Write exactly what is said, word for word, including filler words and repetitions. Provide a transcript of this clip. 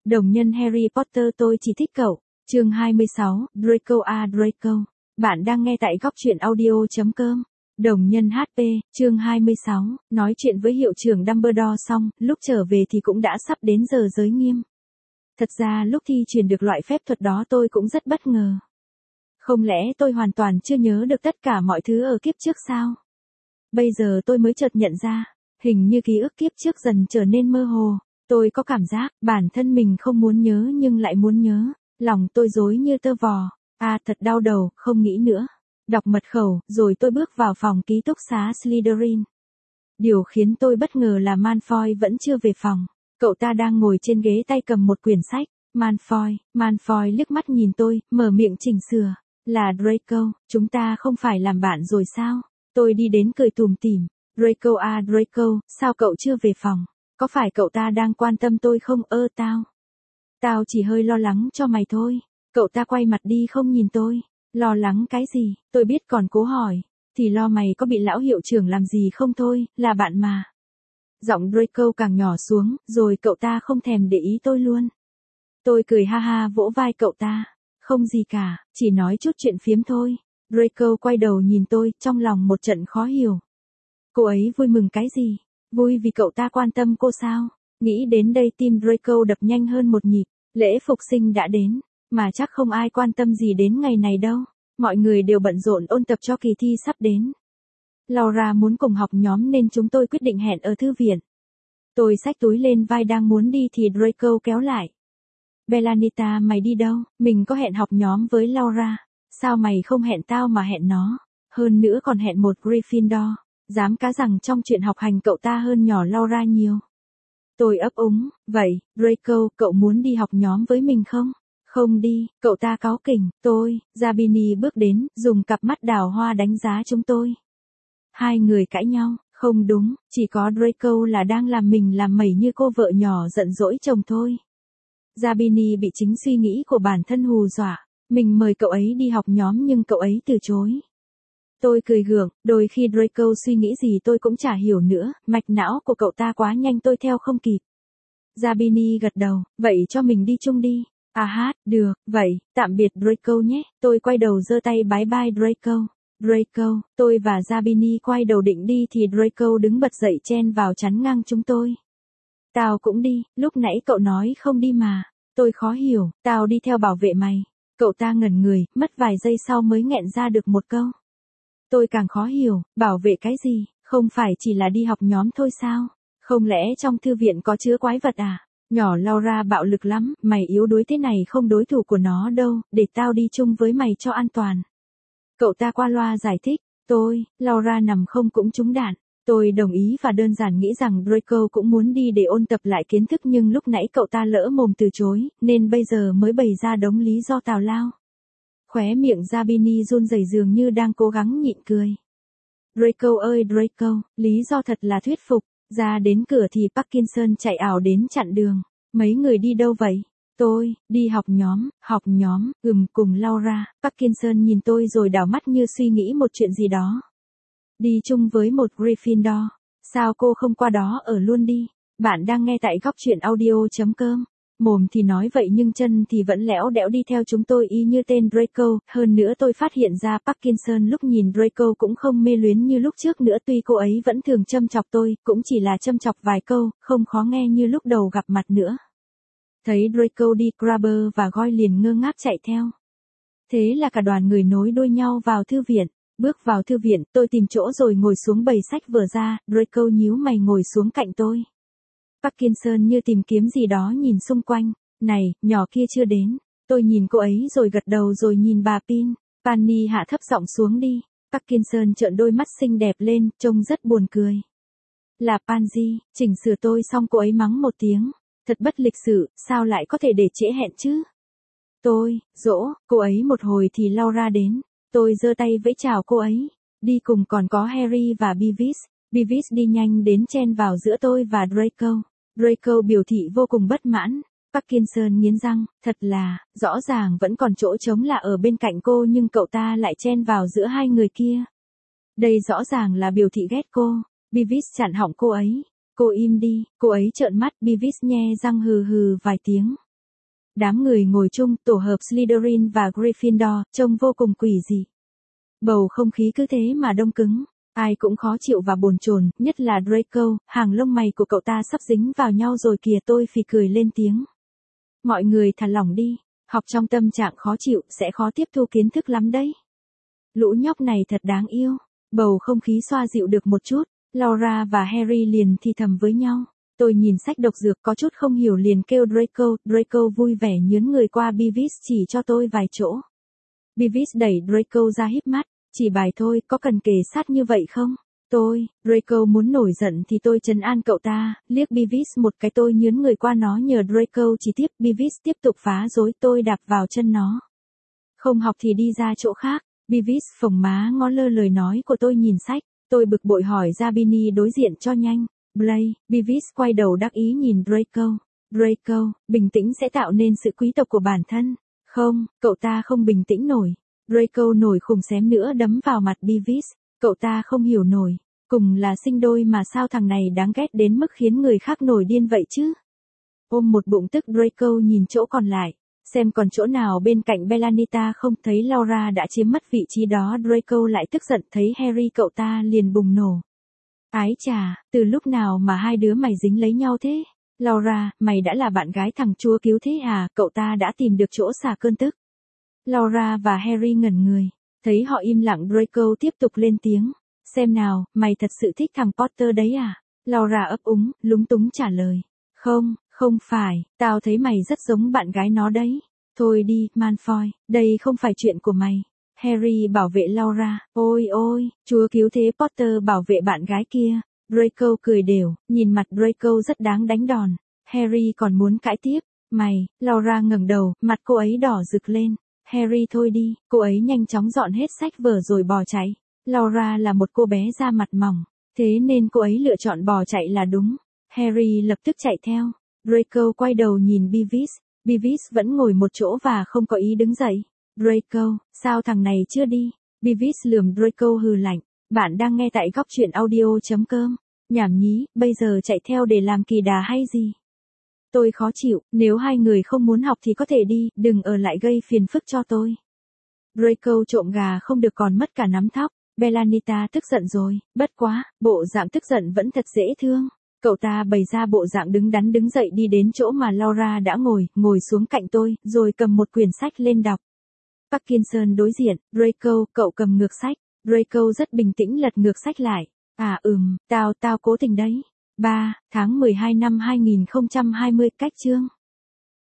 Đồng nhân Harry Potter tôi chỉ thích cậu. Chương hai mươi sáu, Draco a Draco. Bạn đang nghe tại góc truyện audio.com. Đồng nhân hát pê, chương hai mươi sáu, nói chuyện với hiệu trưởng Dumbledore xong, lúc trở về thì cũng đã sắp đến giờ giới nghiêm. Thật ra lúc thi truyền được loại phép thuật đó tôi cũng rất bất ngờ. Không lẽ tôi hoàn toàn chưa nhớ được tất cả mọi thứ ở kiếp trước sao? Bây giờ tôi mới chợt nhận ra, hình như ký ức kiếp trước dần trở nên mơ hồ. Tôi có cảm giác, bản thân mình không muốn nhớ nhưng lại muốn nhớ. Lòng tôi rối như tơ vò. À thật đau đầu, không nghĩ nữa. Đọc mật khẩu, rồi tôi bước vào phòng ký túc xá Slytherin. Điều khiến tôi bất ngờ là Malfoy vẫn chưa về phòng. Cậu ta đang ngồi trên ghế tay cầm một quyển sách. Malfoy, Malfoy liếc mắt nhìn tôi, mở miệng chỉnh sửa. Là Draco, chúng ta không phải làm bạn rồi sao? Tôi đi đến cười tủm tỉm. Draco à Draco, sao cậu chưa về phòng? Có phải cậu ta đang quan tâm tôi không? Ơ tao. Tao chỉ hơi lo lắng cho mày thôi. Cậu ta quay mặt đi không nhìn tôi. Lo lắng cái gì? Tôi biết còn cố hỏi. Thì lo mày có bị lão hiệu trưởng làm gì không thôi, là bạn mà. Giọng Draco càng nhỏ xuống, rồi cậu ta không thèm để ý tôi luôn. Tôi cười ha ha vỗ vai cậu ta. Không gì cả, chỉ nói chút chuyện phiếm thôi. Draco quay đầu nhìn tôi, trong lòng một trận khó hiểu. Cô ấy vui mừng cái gì? Vui vì cậu ta quan tâm cô sao? Nghĩ đến đây tim Draco đập nhanh hơn một nhịp. Lễ phục sinh đã đến, mà chắc không ai quan tâm gì đến ngày này đâu. Mọi người đều bận rộn ôn tập cho kỳ thi sắp đến. Laura muốn cùng học nhóm nên chúng tôi quyết định hẹn ở thư viện. Tôi xách túi lên vai đang muốn đi thì Draco kéo lại. Belanita, mày đi đâu? Mình có hẹn học nhóm với Laura. Sao mày không hẹn tao mà hẹn nó? Hơn nữa còn hẹn một Gryffindor. Dám cá rằng trong chuyện học hành cậu ta hơn nhỏ Laura nhiều. Tôi ấp úng, vậy, Draco, cậu muốn đi học nhóm với mình không? Không đi, cậu ta cáu kỉnh. Tôi, Zabini bước đến, dùng cặp mắt đào hoa đánh giá chúng tôi. Hai người cãi nhau, không đúng, chỉ có Draco là đang làm mình làm mẩy như cô vợ nhỏ giận dỗi chồng thôi. Zabini bị chính suy nghĩ của bản thân hù dọa. Mình mời cậu ấy đi học nhóm nhưng cậu ấy từ chối. Tôi cười gượng, đôi khi Draco suy nghĩ gì tôi cũng chả hiểu nữa, mạch não của cậu ta quá nhanh tôi theo không kịp. Zabini gật đầu, vậy cho mình đi chung đi. À hát, được, vậy, tạm biệt Draco nhé. Tôi quay đầu giơ tay bái bye Draco. Draco, tôi và Zabini quay đầu định đi thì Draco đứng bật dậy chen vào chắn ngang chúng tôi. Tao cũng đi, lúc nãy cậu nói không đi mà. Tôi khó hiểu, tao đi theo bảo vệ mày. Cậu ta ngẩn người, mất vài giây sau mới nghẹn ra được một câu. Tôi càng khó hiểu, bảo vệ cái gì, không phải chỉ là đi học nhóm thôi sao? Không lẽ trong thư viện có chứa quái vật à? Nhỏ Laura bạo lực lắm, mày yếu đuối thế này không đối thủ của nó đâu, để tao đi chung với mày cho an toàn. Cậu ta qua loa giải thích, tôi, Laura nằm không cũng trúng đạn. Tôi đồng ý và đơn giản nghĩ rằng Draco cũng muốn đi để ôn tập lại kiến thức nhưng lúc nãy cậu ta lỡ mồm từ chối, nên bây giờ mới bày ra đống lý do tào lao. Khóe miệng Zabini run rẩy dường như đang cố gắng nhịn cười. Draco ơi Draco, lý do thật là thuyết phục. Ra đến cửa thì Parkinson chạy ảo đến chặn đường. Mấy người đi đâu vậy? Tôi, đi học nhóm, học nhóm, ừm cùng Laura. Parkinson nhìn tôi rồi đảo mắt như suy nghĩ một chuyện gì đó. Đi chung với một Gryffindor. Sao cô không qua đó ở luôn đi? Bạn đang nghe tại góc truyện audio.com. Mồm thì nói vậy nhưng chân thì vẫn lẽo đẽo đi theo chúng tôi y như tên Draco. Hơn nữa tôi phát hiện ra Parkinson lúc nhìn Draco cũng không mê luyến như lúc trước nữa. Tuy cô ấy vẫn thường châm chọc tôi, cũng chỉ là châm chọc vài câu, không khó nghe như lúc đầu gặp mặt nữa. Thấy Draco đi, Crabber và Goyle liền ngơ ngác chạy theo. Thế là cả đoàn người nối đuôi nhau vào thư viện. Bước vào thư viện, tôi tìm chỗ rồi ngồi xuống bày sách vừa ra, Draco nhíu mày ngồi xuống cạnh tôi. Parkinson như tìm kiếm gì đó nhìn xung quanh. Này, nhỏ kia chưa đến. Tôi nhìn cô ấy rồi gật đầu rồi nhìn bà Pin. Fanny hạ thấp giọng xuống đi. Parkinson trợn đôi mắt xinh đẹp lên, trông rất buồn cười. Là Pansy, chỉnh sửa tôi xong cô ấy mắng một tiếng. Thật bất lịch sự, sao lại có thể để trễ hẹn chứ? Tôi, dỗ, cô ấy một hồi thì Laura đến. Tôi giơ tay vẫy chào cô ấy. Đi cùng còn có Harry và Beavis. Beavis đi nhanh đến chen vào giữa tôi và Draco. Draco biểu thị vô cùng bất mãn. Parkinson nghiến răng, thật là, rõ ràng vẫn còn chỗ trống là ở bên cạnh cô nhưng cậu ta lại chen vào giữa hai người kia. Đây rõ ràng là biểu thị ghét cô. Beavis chặn họng cô ấy. Cô im đi, cô ấy trợn mắt, Beavis nhe răng hừ hừ vài tiếng. Đám người ngồi chung, tổ hợp Slytherin và Gryffindor, trông vô cùng quỷ dị. Bầu không khí cứ thế mà đông cứng. Ai cũng khó chịu và bồn chồn, nhất là Draco, hàng lông mày của cậu ta sắp dính vào nhau rồi kìa. Tôi phì cười lên tiếng. Mọi người thả lỏng đi, học trong tâm trạng khó chịu sẽ khó tiếp thu kiến thức lắm đấy. Lũ nhóc này thật đáng yêu. Bầu không khí xoa dịu được một chút, Laura và Harry liền thì thầm với nhau. Tôi nhìn sách độc dược có chút không hiểu liền kêu Draco, Draco vui vẻ nhướn người qua Beavis chỉ cho tôi vài chỗ. Beavis đẩy Draco ra híp mắt, chỉ bài thôi, có cần kề sát như vậy không? Tôi, Draco muốn nổi giận thì tôi trấn an cậu ta, liếc Beavis một cái tôi nhướn người qua nó nhờ Draco chỉ tiếp, Beavis tiếp tục phá rối tôi đạp vào chân nó. Không học thì đi ra chỗ khác, Beavis phồng má ngó lơ lời nói của tôi nhìn sách, tôi bực bội hỏi ra Ginny đối diện cho nhanh. Blay, Beavis quay đầu đắc ý nhìn Draco. Draco, bình tĩnh sẽ tạo nên sự quý tộc của bản thân. Không, cậu ta không bình tĩnh nổi. Draco nổi khùng xém nữa đấm vào mặt Beavis. Cậu ta không hiểu nổi. Cùng là sinh đôi mà sao thằng này đáng ghét đến mức khiến người khác nổi điên vậy chứ? Ôm một bụng tức Draco nhìn chỗ còn lại. Xem còn chỗ nào bên cạnh Bellatrix không, thấy Laura đã chiếm mất vị trí đó. Draco lại tức giận, thấy Harry cậu ta liền bùng nổ. Ái chà, từ lúc nào mà hai đứa mày dính lấy nhau thế? Laura, mày đã là bạn gái thằng chúa cứu thế à? Cậu ta đã tìm được chỗ xả cơn tức. Laura và Harry ngẩn người. Thấy họ im lặng, Draco tiếp tục lên tiếng. Xem nào, mày thật sự thích thằng Potter đấy à? Laura ấp úng, lúng túng trả lời. Không, không phải, tao thấy mày rất giống bạn gái nó đấy. Thôi đi, Malfoy, đây không phải chuyện của mày. Harry bảo vệ Laura. Ôi ôi, chúa cứu thế Potter bảo vệ bạn gái kia. Draco cười đều, nhìn mặt Draco rất đáng đánh đòn. Harry còn muốn cãi tiếp. Mày, Laura ngẩng đầu, mặt cô ấy đỏ rực lên. Harry thôi đi, cô ấy nhanh chóng dọn hết sách vở rồi bỏ chạy. Laura là một cô bé da mặt mỏng, thế nên cô ấy lựa chọn bỏ chạy là đúng. Harry lập tức chạy theo. Draco quay đầu nhìn Beavis. Beavis vẫn ngồi một chỗ và không có ý đứng dậy. Draco, sao thằng này chưa đi? Beavis lườm Draco hừ lạnh. Bạn đang nghe tại góc truyện audio chấm com. Nhảm nhí, bây giờ chạy theo để làm kỳ đà hay gì? Tôi khó chịu, nếu hai người không muốn học thì có thể đi, đừng ở lại gây phiền phức cho tôi. Draco trộm gà không được còn mất cả nắm thóc. Bellatrix tức giận rồi, bất quá, bộ dạng tức giận vẫn thật dễ thương. Cậu ta bày ra bộ dạng đứng đắn đứng dậy đi đến chỗ mà Laura đã ngồi, ngồi xuống cạnh tôi, rồi cầm một quyển sách lên đọc. Parkinson đối diện, Draco, cậu cầm ngược sách. Draco rất bình tĩnh lật ngược sách lại. À ừm, tao, tao cố tình đấy. ba tháng mười hai năm hai nghìn không trăm hai mươi, cách chương.